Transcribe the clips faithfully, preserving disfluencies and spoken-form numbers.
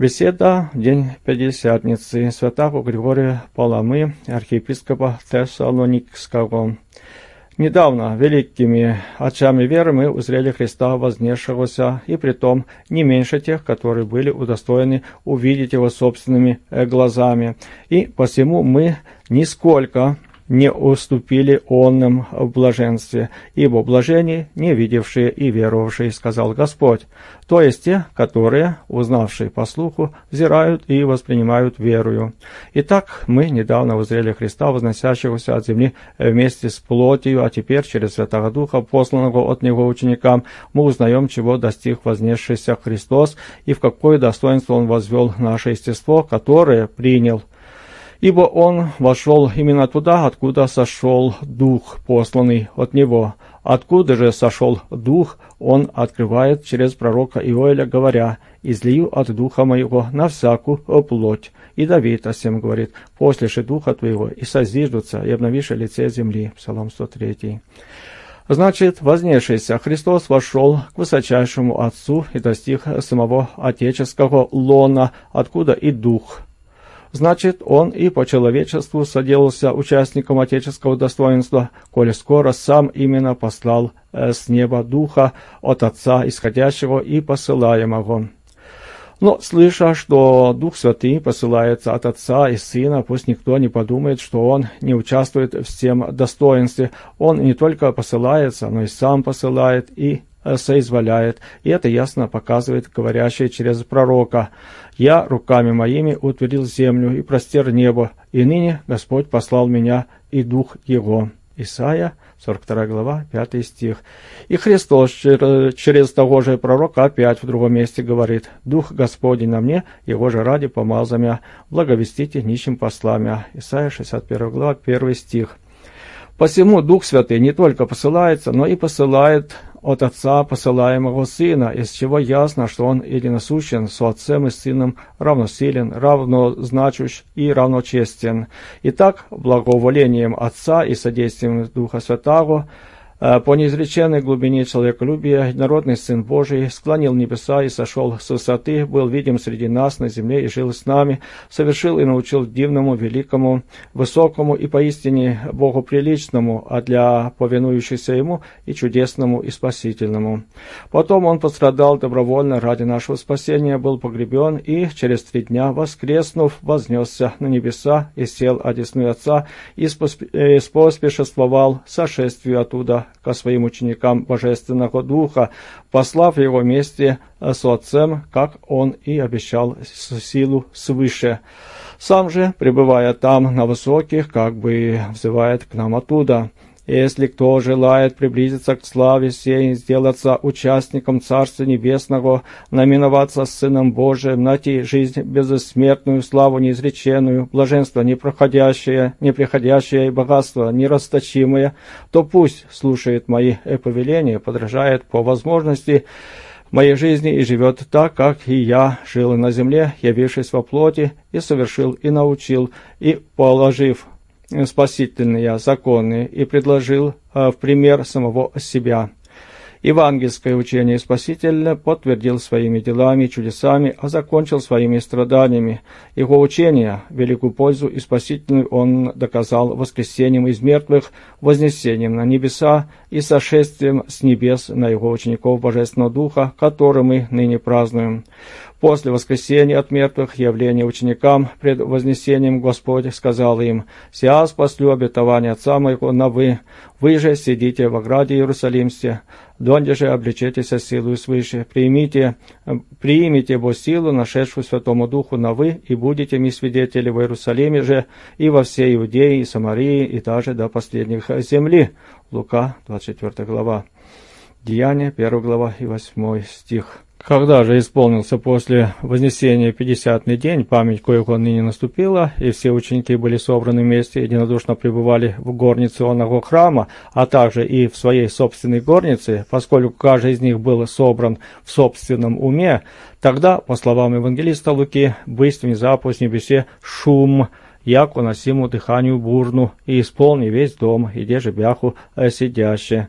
Беседа в день Пятидесятницы святого Григория Паламы, архиепископа Тессалоникского. Недавно великими отцами веры мы узрели Христа вознесшегося, и притом не меньше тех, которые были удостоены увидеть Его собственными глазами. И посему мы нисколько не уступили онным в блаженстве, ибо блаженни не видевшие и веровавшие, сказал Господь, то есть те, которые, узнавшие по слуху, взирают и воспринимают верою. Итак, мы недавно узрели Христа, возносящегося от земли вместе с плотью, а теперь через Святого Духа, посланного от Него ученикам, мы узнаем, чего достиг вознесшийся Христос и в какое достоинство Он возвел наше естество, которое принял. Ибо Он вошел именно туда, откуда сошел Дух, посланный от Него. Откуда же сошел Дух, Он открывает через пророка Иоэля, говоря, «Излию от Духа Моего на всякую плоть». И Давид о сем говорит, «После же Духа Твоего и созиждутся, и обновишь лице земли». Псалом сто три. Значит, вознесшийся Христос вошел к высочайшему Отцу и достиг самого отеческого лона, откуда и Дух. Значит, Он и по человечеству соделался участником отеческого достоинства, коли скоро сам именно послал с неба Духа от Отца исходящего и посылаемого. Но, слыша, что Дух Святый посылается от Отца и Сына, пусть никто не подумает, что Он не участвует в всем достоинстве. Он не только посылается, но и сам посылает и соизволяет, и это ясно показывает говорящий через пророка. «Я руками моими утвердил землю и простер небо, и ныне Господь послал меня и Дух Его». Исайя, сорок вторая глава, пятый стих. И Христос через того же пророка опять в другом месте говорит, «Дух Господень на мне, Его же ради помазал меня, благовестите нищим послам меня». Исайя, шестьдесят первая глава, первый стих. Посему Дух Святый не только посылается, но и посылает от Отца посылаемого Сына, из чего ясно, что Он единосущен со Отцем и Сыном, равносилен, равнозначущ и равночестен. Итак, благоволением Отца и содействием Духа Святого, по неизреченной глубине человеколюбия, единородный Сын Божий склонил небеса и сошел с высоты, был видим среди нас на земле и жил с нами, совершил и научил дивному, великому, высокому и поистине богоприличному, а для повинующихся Ему и чудесному и спасительному. Потом Он пострадал добровольно ради нашего спасения, был погребен и через три дня, воскреснув, вознесся на небеса и сел одесную Отца и споспешествовал сошествию оттуда ко своим ученикам Божественного Духа, послав Его вместе с Отцем, как Он и обещал, силу свыше. Сам же, пребывая там на высоких, как бы взывает к нам оттуда. Если кто желает приблизиться к славе сей, сделаться участником Царства Небесного, наименоваться Сыном Божиим, найти жизнь безсмертную, славу неизреченную, блаженство непроходящее, неприходящее и богатство нерасточимое, то пусть слушает мои повеления, подражает по возможности моей жизни и живет так, как и я жил на земле, явившись во плоти, и совершил, и научил, и положив спасительные законы, и предложил в пример самого себя. Евангельское учение Спасителя подтвердил своими делами и чудесами, а закончил своими страданиями. Его учение, великую пользу и спасительную, Он доказал воскресением из мертвых, вознесением на небеса и сошествием с небес на Его учеников Божественного Духа, который мы ныне празднуем. После воскресения от мертвых явления ученикам пред вознесением Господь сказал им, «Сия спаслю обетование Отца Моего на вы, вы же сидите в ограде Иерусалимсте, донде же облечетесь силою свыше, примите, примите бо силу, нашедшую Святому Духу на вы, и будете ми свидетели в Иерусалиме же, и во всей Иудее, и Самарии, и даже до последних земли». Лука, двадцать четвёртая глава. Деяния, первая глава и восьмой стих. Когда же исполнился после вознесения пятидесятный день, память коего ныне наступила, и все ученики были собраны вместе, единодушно пребывали в горнице оного храма, а также и в своей собственной горнице, поскольку каждый из них был собран в собственном уме, тогда, по словам евангелиста Луки, бысть внезапу с небесе шум, яко носиму дыханию бурну, и исполни весь дом, и деже бяху сидяще.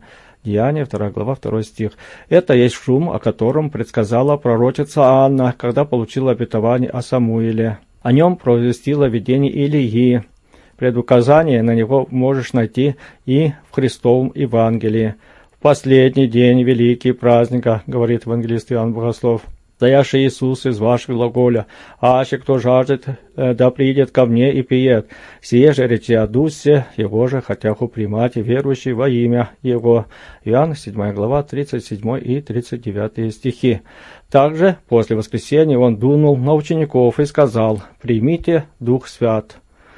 Деяния, вторая глава, второй стих. Это есть шум, о котором предсказала пророчица Анна, когда получила обетование о Самуиле. О нем провестило видение Илии. Предуказание на него можешь найти и в Христовом Евангелии. В последний день великий праздника, говорит евангелист Иоанн Богослов, стоящий Иисус из вашего глаголя, аще кто жаждет, да придет ко мне и пиет. Сие же речи о Дусе, его же хотяху примать и верующий во имя Его. Иоанн, седьмая глава, тридцать седьмой и тридцать девятый стихи. Также после воскресения он дунул на учеников и сказал: «Примите Дух Свят».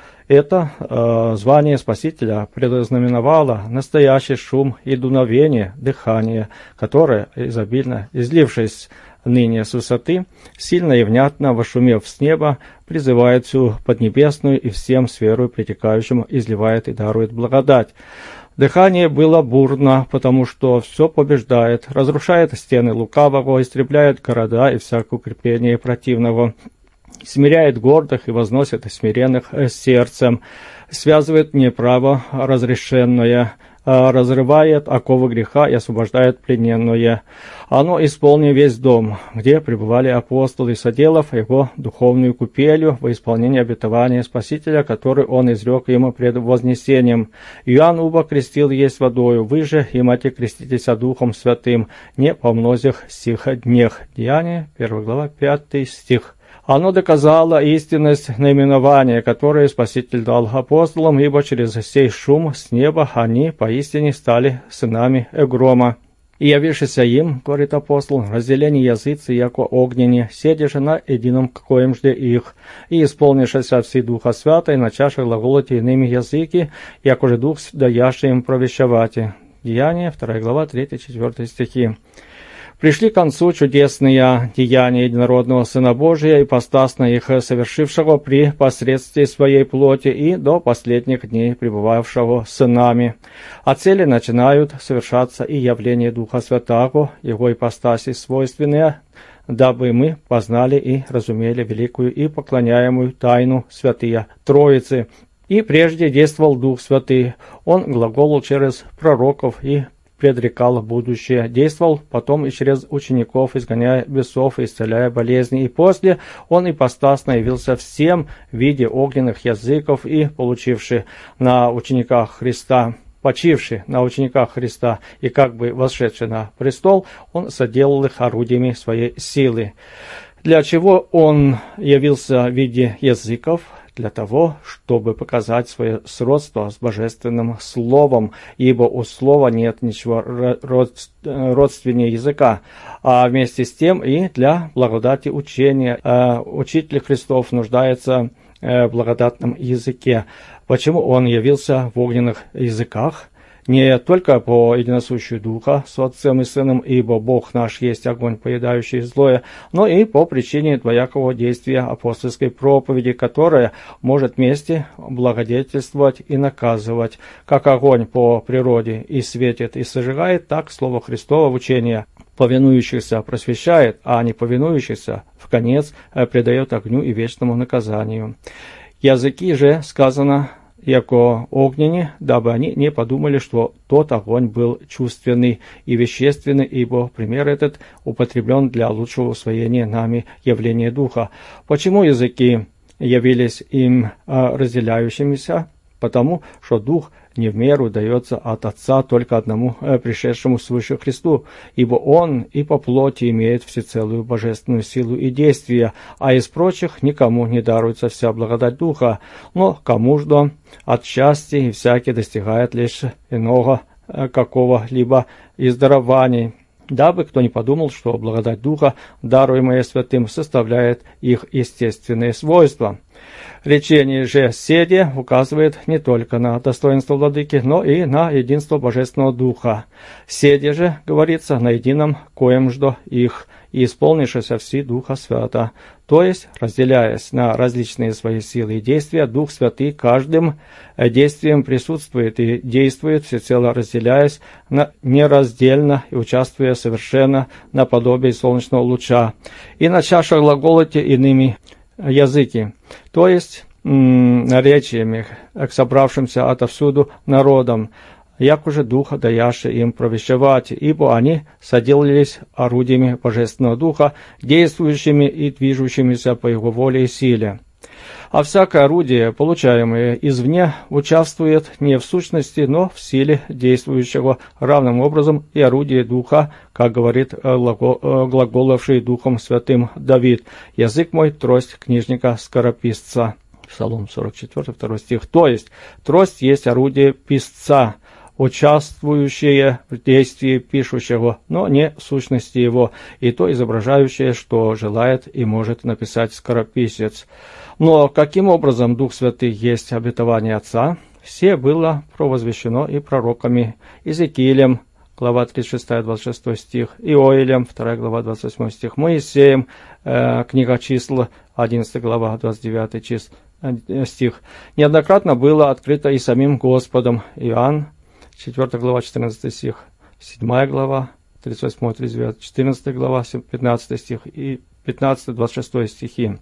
Это э, звание Спасителя предознаменовало настоящий шум и дуновение, дыхание, которое, изобильно излившись ныне с высоты, сильно и внятно вошумев с неба, призывает всю поднебесную и всем с верою притекающему изливает и дарует благодать. Дыхание было бурно, потому что все побеждает, разрушает стены лукавого, истребляет города и всякое укрепление противного, смиряет гордых и возносит смиренных сердцем, связывает неправо разрешенное, разрывает оковы греха и освобождает плененное. Оно исполнит весь дом, где пребывали апостолы, соделав его духовную купелью во исполнение обетования Спасителя, который он изрек ему пред вознесением. Иоанн уба крестил есть водою, вы же, имате, креститесь Духом Святым, не по многих сих днях. Деяния, первая глава, пятый стих. Оно доказало истинность наименования, которое Спаситель дал апостолам, ибо через сей шум с неба они поистине стали сынами грома. И явившийся им, говорит апостол, разделение языцы, яко огненне, седеше на едином коем жде их, и исполнившися всей Духа Свята, и начавши глаголать иными языки, яко же Дух даящий им провещавати. Деяния, вторая глава, третий-четвертый стихи. Пришли к концу чудесные деяния единородного Сына Божия, ипостасно их совершившего при посредстве своей плоти и до последних дней пребывавшего с нами. А цели начинают совершаться и явления Духа Святаго, Его ипостаси свойственные, дабы мы познали и разумели великую и поклоняемую тайну святые Троицы. И прежде действовал Дух Святый, Он глаголал через пророков и предрекал будущее, действовал потом и через учеников, изгоняя бесов и исцеляя болезни, и после он ипостасно явился всем в виде огненных языков и получивший на учениках Христа, почивший на учениках Христа и как бы восшедший на престол, он соделал их орудиями своей силы. Для чего он явился в виде языков? Для того, чтобы показать свое сродство с Божественным Словом, ибо у Слова нет ничего родственнее языка, а вместе с тем и для благодати учения. Учитель Христов нуждается в благодатном языке. Почему он явился в огненных языках? Не только по единосущию Духа с Отцем и Сыном, ибо Бог наш есть огонь, поедающий злое, но и по причине двоякого действия апостольской проповеди, которая может вместе благодетельствовать и наказывать. Как огонь по природе и светит, и сожигает, так Слово Христово в учение повинующихся просвещает, а не повинующихся в конец предает огню и вечному наказанию. Языки же, сказано, яко огненне, дабы они не подумали, что тот огонь был чувственный и вещественный, ибо пример этот употреблен для лучшего усвоения нами явления Духа. Почему языки явились им разделяющимися? Потому что Дух не в меру дается от Отца только одному пришедшему свыше Христу, ибо Он и по плоти имеет всецелую божественную силу и действие, а из прочих никому не даруется вся благодать Духа, но кому ждо от счастья и всякий достигает лишь иного какого-либо из дарований, дабы кто не подумал, что благодать Духа, даруемая Святым, составляет их естественные свойства. Речение же «седе» указывает не только на достоинство владыки, но и на единство Божественного Духа. «Седе» же, говорится, на едином коем ждо их, и исполнившися все Духа Свята. То есть, разделяясь на различные свои силы и действия, Дух Святый каждым действием присутствует и действует, всецело разделяясь на, нераздельно и участвуя совершенно наподобие солнечного луча. И начавши глаголать иными языки, то есть м- наречиями к собравшимся отовсюду народам, як уже Духа даяше им провещевать, ибо они соделались орудиями Божественного Духа, действующими и движущимися по Его воле и силе. А всякое орудие, получаемое извне, участвует не в сущности, но в силе действующего, равным образом и орудие Духа, как говорит глаголовший Духом Святым Давид: «Язык мой, трость книжника скорописца». Псалом сорок четыре, второй стих. То есть, трость есть орудие писца, участвующее в действии пишущего, но не в сущности его, и то изображающее, что желает и может написать скорописец. Но каким образом Дух Святый есть обетование Отца? Все было провозвещено и пророками: Иезекиилем, глава тридцать шесть, двадцать шесть стих, Иоилем, вторая глава, двадцать восьмой стих, Моисеем, э, книга Числа, одиннадцатая глава, двадцать девятый чис, э, стих. Неоднократно было открыто и самим Господом. Иоанн, четвёртая глава, четырнадцатый стих, седьмая глава, тридцать восьмой, тридцать девятый, четырнадцатая глава, пятнадцатый стих и пятнадцатый, двадцать шестой стихи.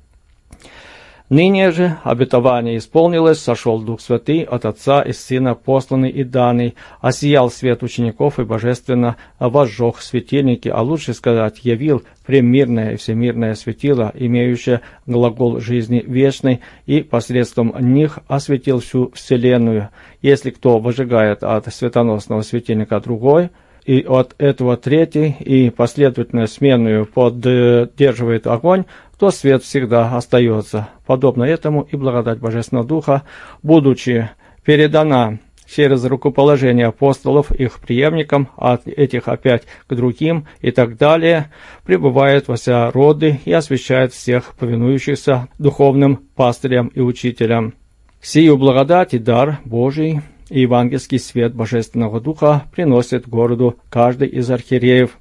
Ныне же обетование исполнилось, сошел Дух Святый от Отца и Сына, посланный и данный, осиял свет учеников и божественно возжег светильники, а лучше сказать, явил премирное и всемирное светило, имеющее глагол жизни вечной, и посредством них осветил всю вселенную. Если кто выжигает от светоносного светильника другой, и от этого третий, и последовательно сменную поддерживает огонь, то свет всегда остается. Подобно этому и благодать Божественного Духа, будучи передана через рукоположение апостолов их преемникам, от этих опять к другим и так далее, пребывает во все роды и освящает всех повинующихся духовным пастырям и учителям. Сию благодать и дар Божий и евангельский свет Божественного Духа приносит городу каждый из архиереев.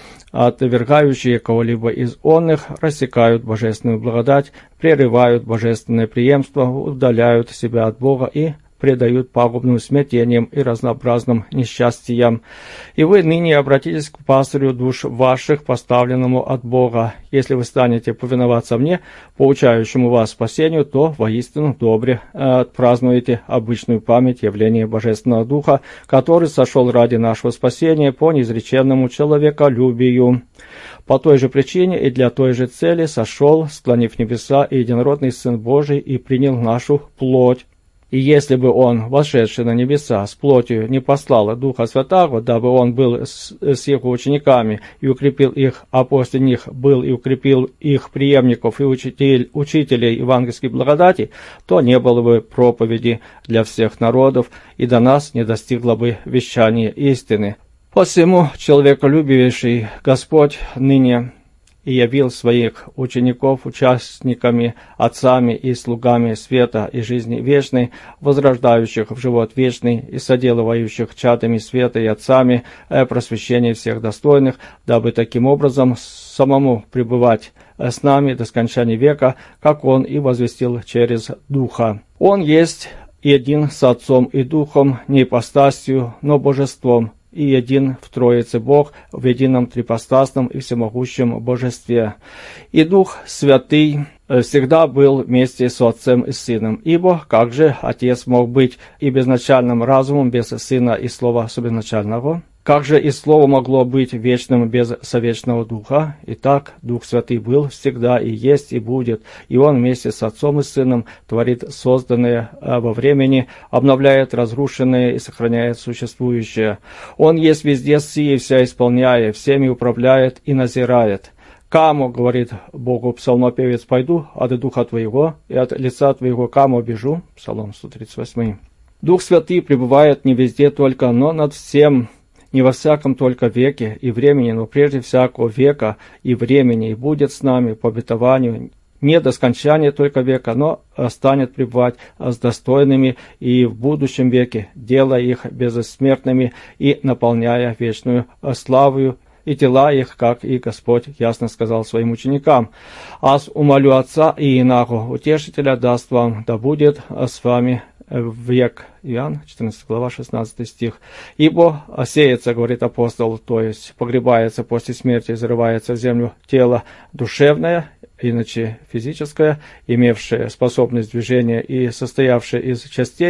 Отвергающие кого-либо из онных рассекают божественную благодать, прерывают божественное преемство, удаляют себя от Бога и предают пагубным смятениям и разнообразным несчастьям. И вы ныне обратитесь к пастырю душ ваших, поставленному от Бога. Если вы станете повиноваться мне, поучающему вас спасению, то воистину добре отпразднуете обычную память явления Божественного Духа, который сошел ради нашего спасения по неизреченному человеколюбию. По той же причине и для той же цели сошел, склонив небеса, и единородный Сын Божий, и принял нашу плоть. И если бы Он, вошедший на небеса, с плотью не послал Духа Святаго, дабы Он был с, с Его учениками и укрепил их, а после них был и укрепил их преемников и учитель, учителей евангельской благодати, то не было бы проповеди для всех народов, и до нас не достигло бы вещание истины. Посему человеколюбивейший Господь ныне и явил своих учеников участниками, отцами и слугами света и жизни вечной, возрождающих в живот вечный и соделывающих чадами света и отцами просвещение всех достойных, дабы таким образом самому пребывать с нами до скончания века, как Он и возвестил через Духа. Он есть един с Отцом и Духом, не ипостасью, но божеством, и един в Троице Бог, в едином трипостасном и всемогущем Божестве. И Дух Святый всегда был вместе с Отцем и Сыном, ибо как же Отец мог быть и безначальным разумом без Сына и Слова субизначального? Как же и Слово могло быть вечным без совечного Духа? Итак, Дух Святый был всегда и есть и будет, и Он вместе с Отцом и Сыном творит созданное во времени, обновляет разрушенное и сохраняет существующее. Он есть везде сие, вся исполняя, всеми управляет и назирает. «Камо, — говорит Богу псалмопевец, — пойду от Духа Твоего, и от лица Твоего камо бежу». Псалом сто тридцать восемь. Дух Святый пребывает не везде только, но над всем, не во всяком только веке и времени, но прежде всякого века и времени, и будет с нами по обетованию не до скончания только века, но станет пребывать с достойными и в будущем веке, делая их безсмертными и наполняя вечную славою и тела их, как и Господь ясно сказал своим ученикам. «Аз умолю Отца и Инаго, Утешителя даст вам, да будет с вами век». Иоанн, четырнадцатая глава, шестнадцатый стих. «Ибо сеется, — говорит апостол, — то есть погребается после смерти, зарывается в землю тело душевное, иначе физическое, имевшее способность движения и состоявшее из частей,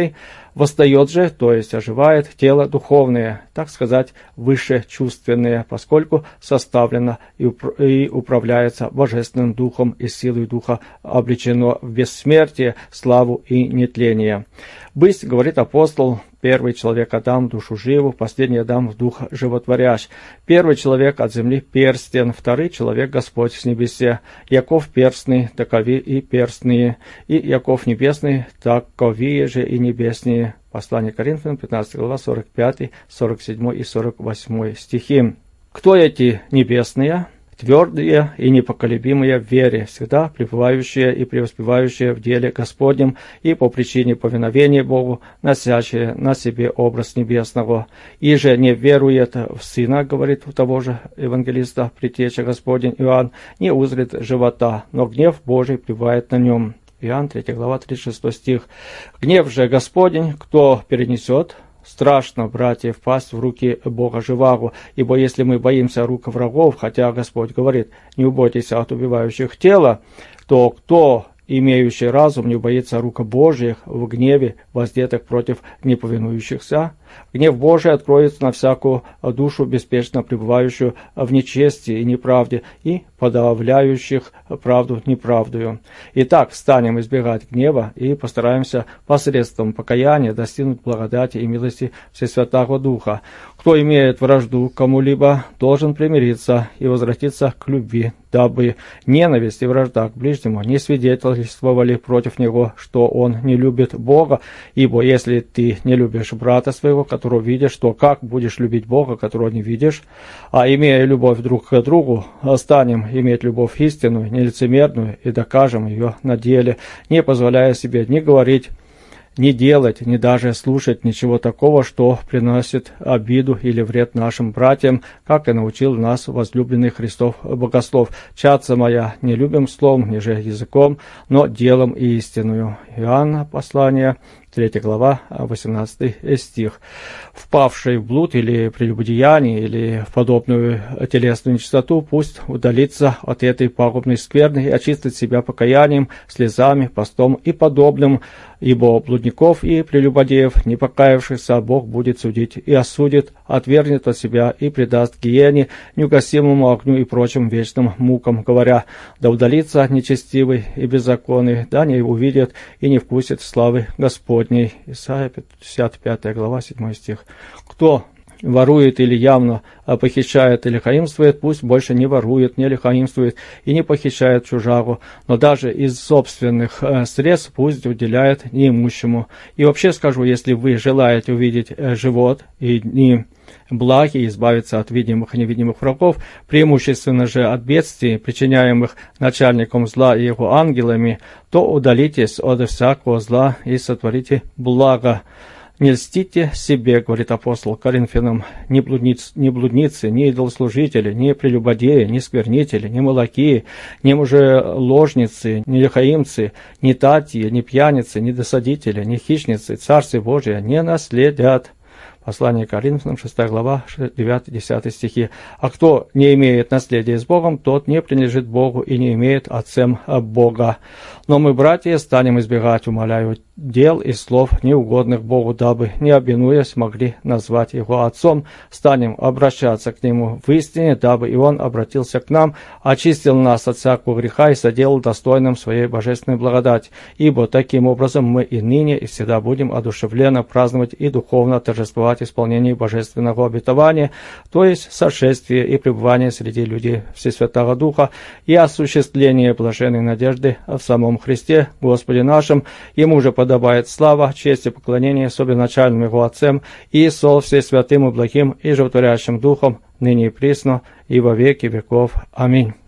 Восстает же, то есть оживает, тело духовное, так сказать, выше чувственное, поскольку составлено и, упр- и управляется Божественным Духом и силой Духа облечено в бессмертие, славу и нетление. «Бысть, — говорит апостол, — первый человек Адам душу живу, последний Адам в дух животворящ. Первый человек от земли перстен, второй человек Господь с небесе. Яков перстный, такови и перстные, и Яков небесный, таковие же и небесные». Послание Коринфянам, пятнадцатая глава, сорок пятый, сорок седьмой и сорок восьмой стихи. Кто эти небесные? Твердые и непоколебимые в вере, всегда пребывающие и преуспевающие в деле Господнем и по причине повиновения Богу, носящие на себе образ небесного. И же не верует в Сына, говорит у того же евангелиста, предтеча Господень Иоанн, не узрит живота, но гнев Божий пребывает на нем. Иоанн, третья глава, тридцать шестой стих. «Гнев же Господень, кто перенесет? Страшно, братья, впасть в руки Бога живаго, ибо если мы боимся рук врагов, хотя Господь говорит, не убойтесь от убивающих тела, то кто, имеющий разум, не боится рук Божьих в гневе, воздетых против неповинующихся? Гнев Божий откроется на всякую душу, беспечно пребывающую в нечестии и неправде, и подавляющих правду неправдою. Итак, станем избегать гнева и постараемся посредством покаяния достигнуть благодати и милости Всесвятого Духа. Кто имеет вражду к кому-либо, должен примириться и возвратиться к любви, дабы ненависть и вражда к ближнему не свидетельствовали против него, что он не любит Бога, ибо если ты не любишь брата своего, которого видишь, то как будешь любить Бога, которого не видишь? А имея любовь друг к другу, станем иметь любовь истинную, нелицемерную, и докажем ее на деле, не позволяя себе ни говорить, не делать, ни даже слушать ничего такого, что приносит обиду или вред нашим братьям, как и научил нас возлюбленный Христов богослов. «Чадца моя, не любим словом, ни же языком, но делом и истинную». Иоанна, послание, третья глава, восемнадцатый стих. «Впавший в блуд или прелюбодеяние, или в подобную телесную нечистоту, пусть удалится от этой пагубной скверны и очистит себя покаянием, слезами, постом и подобным, ибо блудников и прелюбодеев, не покаявшихся, Бог будет судить и осудит, отвергнет от себя и предаст гиене, неугасимому огню и прочим вечным мукам, говоря, да удалится нечестивый и беззаконный, да не увидит и не вкусит славы Господней». Исайя пятьдесят пятая глава, седьмой стих. Кто ворует или явно похищает или лихаимствует, пусть больше не ворует, не лихаимствует и не похищает чужаку, но даже из собственных э, средств пусть уделяет неимущему. И вообще скажу, если вы желаете увидеть э, живот и дни благи, избавиться от видимых и невидимых врагов, преимущественно же от бедствий, причиняемых начальником зла и его ангелами, то удалитесь от всякого зла и сотворите благо. «Не льстите себе, — говорит апостол Коринфянам, — ни блудниц, ни блудницы, ни идолослужители, ни прелюбодеи, ни сквернители, ни молокии, ни мужеложницы, ни лихаимцы, ни татьи, ни пьяницы, ни досадители, ни хищницы, Царствие Божие не наследят». Послание Коринфянам, шестая глава, девятый-десятый стихи. «А кто не имеет наследия с Богом, тот не принадлежит Богу и не имеет отцем Бога. Но мы, братья, станем избегать, умоляю, дел и слов, неугодных Богу, дабы, не обвинуясь, могли назвать Его Отцом. Станем обращаться к Нему в истине, дабы и Он обратился к нам, очистил нас от всякого греха и соделал достойным Своей божественной благодати. Ибо таким образом мы и ныне, и всегда будем одушевленно праздновать и духовно торжествовать исполнение божественного обетования, то есть сошествие и пребывание среди людей Всесвятого Духа и осуществление блаженной надежды в самом Христе, Господе нашим. Ему же подобает слава, честь и поклонение собеначальным Его Отцем и со все святым и благим и животворящим Духом, ныне и присно, и во веки веков. Аминь.